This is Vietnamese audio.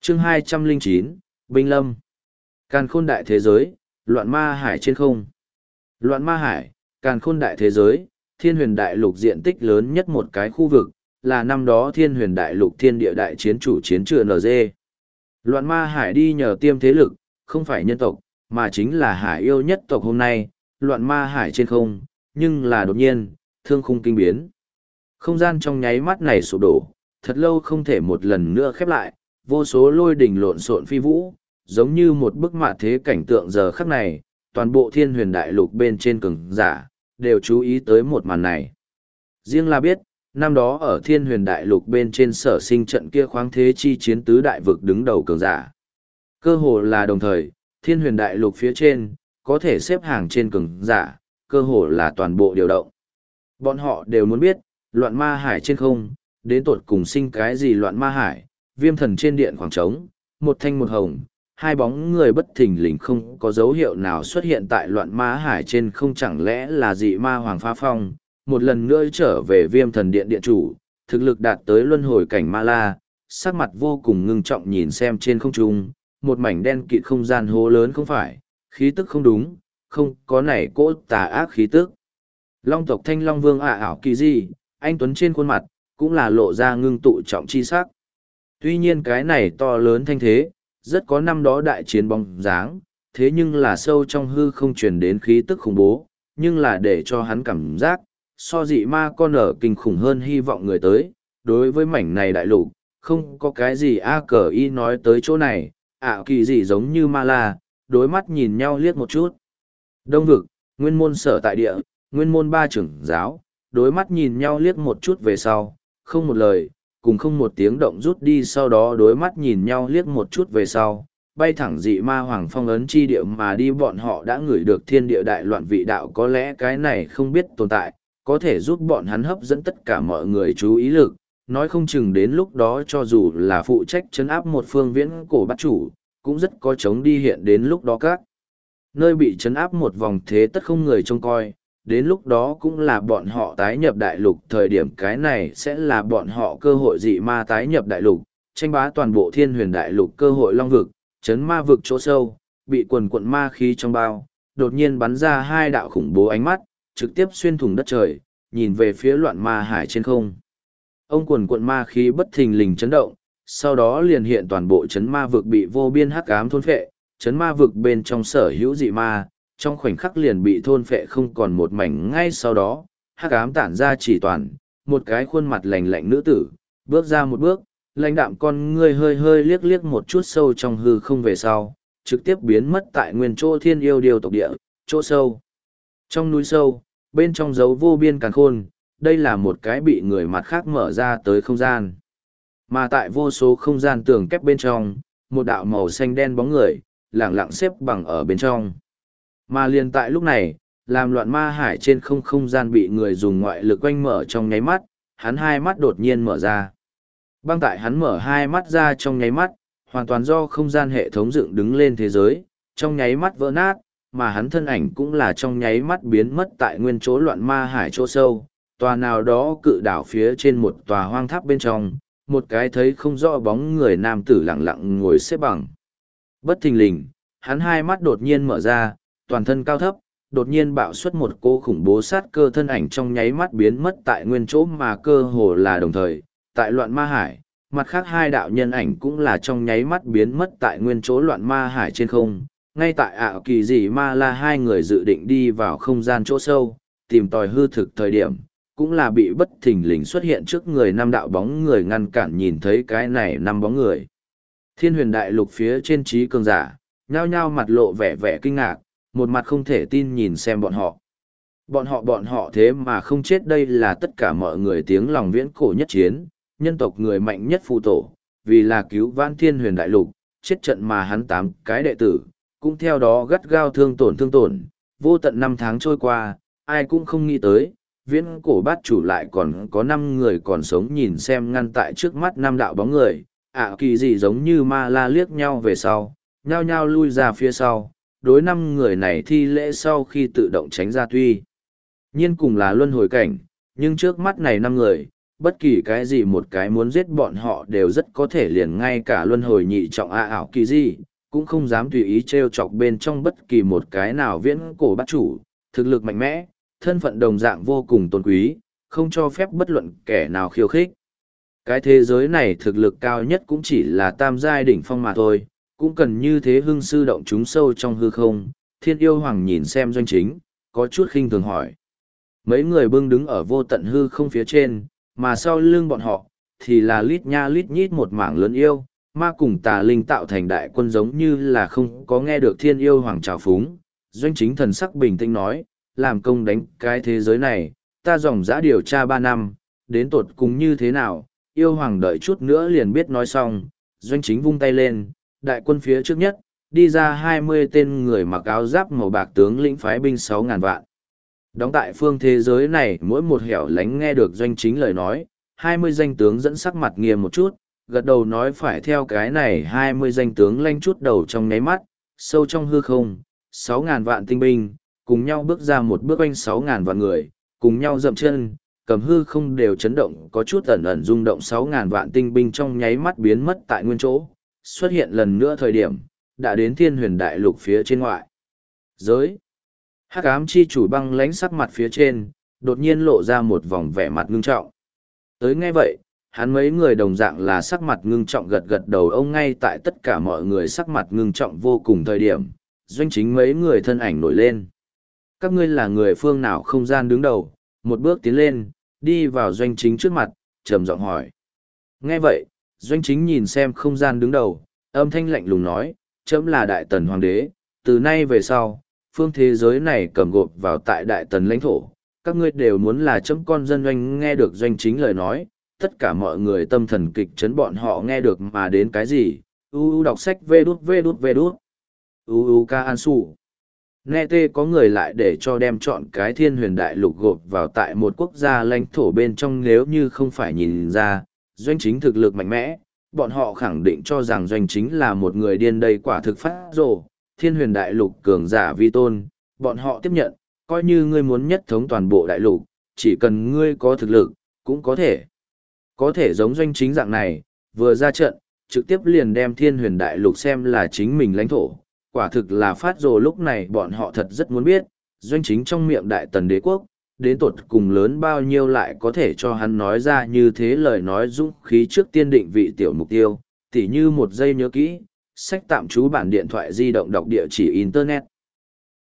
chương 209, Binh Lâm. Càn khôn đại thế giới, loạn ma hải trên không. Loạn ma hải, càn khôn đại thế giới, thiên huyền đại lục diện tích lớn nhất một cái khu vực, là năm đó thiên huyền đại lục thiên địa đại chiến chủ chiến trường NG. Loạn ma hải đi nhờ tiêm thế lực, không phải nhân tộc, mà chính là hải yêu nhất tộc hôm nay, loạn ma hải trên không, nhưng là đột nhiên, thương khung kinh biến. Không gian trong nháy mắt này sụp đổ, thật lâu không thể một lần nữa khép lại, vô số lôi đỉnh lộn xộn phi vũ, giống như một bức mạ thế cảnh tượng giờ khắc này, toàn bộ thiên huyền đại lục bên trên cường giả, đều chú ý tới một màn này. Riêng là biết, năm đó ở thiên huyền đại lục bên trên sở sinh trận kia khoáng thế chi chiến tứ đại vực đứng đầu cường giả. Cơ hồ là đồng thời, thiên huyền đại lục phía trên, có thể xếp hàng trên cường giả, cơ hồ là toàn bộ điều động. Bọn họ đều muốn biết, loạn ma hải trên không, đến tột cùng sinh cái gì loạn ma hải, viêm thần trên điện khoảng trống, một thanh một hồng, hai bóng người bất thình lình không có dấu hiệu nào xuất hiện tại loạn ma hải trên không, chẳng lẽ là dị ma Hoàng Phá Phong, một lần nữa trở về viêm thần điện điện chủ, thực lực đạt tới luân hồi cảnh ma la, sắc mặt vô cùng ngưng trọng nhìn xem trên không trung, một mảnh đen kịt không gian hố lớn không phải, khí tức không đúng, không có nảy cỗ tà ác khí tức. Long tộc Thanh Long Vương ảo kỳ gì, anh Tuấn trên khuôn mặt, cũng là lộ ra ngưng tụ trọng chi sắc. Tuy nhiên cái này to lớn thanh thế, rất có năm đó đại chiến bóng dáng, thế nhưng là sâu trong hư không truyền đến khí tức khủng bố, nhưng là để cho hắn cảm giác, so dị ma con ở kinh khủng hơn hy vọng người tới, đối với mảnh này đại lục, không có cái gì cờ y nói tới chỗ này, kỳ gì giống như ma la, đối mắt nhìn nhau liếc một chút. Đông vực, nguyên môn sở tại địa, nguyên môn ba trưởng giáo, đối mắt nhìn nhau liếc một chút về sau, không một lời, cùng không một tiếng động rút đi, sau đó đối mắt nhìn nhau liếc một chút về sau, bay thẳng dị ma Hoàng Phong ấn chi địa mà đi. Bọn họ đã ngửi được thiên địa đại loạn vị đạo, có lẽ cái này không biết tồn tại, có thể giúp bọn hắn hấp dẫn tất cả mọi người chú ý lực, nói không chừng đến lúc đó cho dù là phụ trách trấn áp một phương viễn cổ bát chủ, cũng rất có chống đi hiện đến lúc đó các nơi bị trấn áp một vòng thế tất không người trông coi, đến lúc đó cũng là bọn họ tái nhập đại lục, thời điểm cái này sẽ là bọn họ cơ hội dị ma tái nhập đại lục, tranh bá toàn bộ thiên huyền đại lục, cơ hội long vực, trấn ma vực chỗ sâu, bị quần quận ma khí trong bao, đột nhiên bắn ra hai đạo khủng bố ánh mắt, trực tiếp xuyên thủng đất trời, nhìn về phía loạn ma hải trên không. Ông quần quận ma khí bất thình lình chấn động, sau đó liền hiện toàn bộ trấn ma vực bị vô biên hắc ám thôn phệ, trấn ma vực bên trong sở hữu dị ma, trong khoảnh khắc liền bị thôn phệ không còn một mảnh. Ngay sau đó, hắc ám tản ra chỉ toàn, một cái khuôn mặt lạnh lạnh nữ tử, bước ra một bước, lãnh đạm con ngươi hơi hơi liếc liếc một chút sâu trong hư không về sau, trực tiếp biến mất tại nguyên chỗ thiên yêu điều tộc địa, chỗ sâu. Trong núi sâu, bên trong dấu vô biên càn khôn, đây là một cái bị người mặt khác mở ra tới không gian. Mà tại vô số không gian tường kép bên trong, một đạo màu xanh đen bóng người, lẳng lặng xếp bằng ở bên trong. Mà liền tại lúc này, làm loạn ma hải trên không gian bị người dùng ngoại lực quanh mở trong nháy mắt, hắn hai mắt đột nhiên mở ra. Băng tại hắn mở hai mắt ra trong nháy mắt, hoàn toàn do không gian hệ thống dựng đứng lên thế giới, trong nháy mắt vỡ nát, mà hắn thân ảnh cũng là trong nháy mắt biến mất tại nguyên chỗ loạn ma hải chỗ sâu, tòa nào đó cự đảo phía trên một tòa hoang tháp bên trong, một cái thấy không rõ bóng người nam tử lặng lặng ngồi xếp bằng. Bất thình lình, hắn hai mắt đột nhiên mở ra, toàn thân cao thấp, đột nhiên bạo xuất một cô khủng bố sát cơ, thân ảnh trong nháy mắt biến mất tại nguyên chỗ, mà cơ hồ là đồng thời, tại loạn ma hải, mặt khác hai đạo nhân ảnh cũng là trong nháy mắt biến mất tại nguyên chỗ loạn ma hải trên không. Ngay tại kỳ dị ma la hai người dự định đi vào không gian chỗ sâu, tìm tòi hư thực thời điểm, cũng là bị bất thình lình xuất hiện trước người năm đạo bóng người ngăn cản. Nhìn thấy cái này năm bóng người, thiên huyền đại lục phía trên trí cường giả, nhao nhao mặt lộ vẻ kinh ngạc, một mặt không thể tin nhìn xem bọn họ. Bọn họ thế mà không chết, đây là tất cả mọi người tiếng lòng viễn cổ nhất chiến, nhân tộc người mạnh nhất phù tổ, vì là cứu vãn thiên huyền đại lục, chết trận mà hắn 8 cái đệ tử, cũng theo đó gắt gao thương tổn, vô tận 5 tháng trôi qua, ai cũng không nghĩ tới, viễn cổ bát chủ lại còn có 5 người còn sống. Nhìn xem ngăn tại trước mắt 5 đạo bóng người, kỳ dị giống như ma la liếc nhau về sau, nhao nhao lui ra phía sau, đối 5 người này thi lễ sau khi tự động tránh ra. Tuy nhiên cùng là luân hồi cảnh, nhưng trước mắt này 5 người, bất kỳ cái gì một cái muốn giết bọn họ đều rất có thể liền ngay cả luân hồi nhị trọng ảo kỳ gì, cũng không dám tùy ý trêu chọc bên trong bất kỳ một cái nào viễn cổ bát chủ, thực lực mạnh mẽ, thân phận đồng dạng vô cùng tôn quý, không cho phép bất luận kẻ nào khiêu khích. Cái thế giới này thực lực cao nhất cũng chỉ là tam giai đỉnh phong mà thôi, cũng cần như thế hưng sư động chúng sâu trong hư không. Thiên yêu hoàng nhìn xem Doanh Chính, có chút khinh thường hỏi. Mấy người bưng đứng ở vô tận hư không phía trên, mà sau lưng bọn họ, thì là lít nha lít nhít một mảng lớn yêu, ma cùng tà linh tạo thành đại quân giống như là không có nghe được thiên yêu hoàng trào phúng. Doanh Chính thần sắc bình tĩnh nói, làm công đánh cái thế giới này, ta dòng dã điều tra 3 năm, đến tột cùng như thế nào, yêu hoàng đợi chút nữa liền biết nói xong. Doanh Chính vung tay lên, đại quân phía trước nhất, đi ra 20 tên người mặc áo giáp màu bạc tướng lĩnh phái binh 6.000 vạn. Đóng tại phương thế giới này mỗi một hẻo lánh nghe được Doanh Chính lời nói, 20 danh tướng dẫn sắc mặt nghiêm một chút, gật đầu nói phải theo cái này 20 danh tướng lanh chút đầu trong nháy mắt, sâu trong hư không, 6.000 vạn tinh binh, cùng nhau bước ra một bước quanh 6.000 vạn người, cùng nhau dậm chân, cầm hư không đều chấn động, có chút ẩn ẩn rung động 6.000 vạn tinh binh trong nháy mắt biến mất tại nguyên chỗ, xuất hiện lần nữa thời điểm, đã đến thiên huyền đại lục phía trên ngoại. Giới. Hắc ám chi chủ băng lánh sắc mặt phía trên, đột nhiên lộ ra một vòng vẻ mặt ngưng trọng. Tới ngay vậy, hắn mấy người đồng dạng là sắc mặt ngưng trọng gật gật đầu ông ngay tại tất cả mọi người sắc mặt ngưng trọng vô cùng thời điểm, Doanh Chính mấy người thân ảnh nổi lên. Các ngươi là người phương nào không gian đứng đầu, một bước tiến lên, đi vào Doanh Chính trước mặt, trầm giọng hỏi. Nghe vậy, Doanh Chính nhìn xem không gian đứng đầu, âm thanh lạnh lùng nói, trẫm là Đại Tần Hoàng đế, từ nay về sau, phương thế giới này cầm gộp vào tại Đại Tần lãnh thổ, các ngươi đều muốn là trẫm con dân Doanh. Nghe được Doanh Chính lời nói, tất cả mọi người tâm thần kịch chấn, bọn họ nghe được mà đến cái gì, đọc sách vê đút, ca an su. Nghe tê có người lại để cho đem chọn cái thiên huyền đại lục gộp vào tại một quốc gia lãnh thổ bên trong, nếu như không phải nhìn ra, Doanh Chính thực lực mạnh mẽ, bọn họ khẳng định cho rằng Doanh Chính là một người điên đầy quả thực phát rồ, thiên huyền đại lục cường giả vi tôn, bọn họ tiếp nhận, coi như ngươi muốn nhất thống toàn bộ đại lục, chỉ cần ngươi có thực lực, cũng có thể. Có thể giống Doanh Chính dạng này, vừa ra trận, trực tiếp liền đem thiên huyền đại lục xem là chính mình lãnh thổ, quả thực là phát rồ. Lúc này bọn họ thật rất muốn biết, Doanh Chính trong miệng Đại Tần đế quốc, đến tột cùng lớn bao nhiêu lại có thể cho hắn nói ra như thế lời nói dũng khí. Trước tiên định vị tiểu mục tiêu, tỉ như một giây nhớ kỹ, sách tạm trú bản điện thoại di động đọc địa chỉ internet,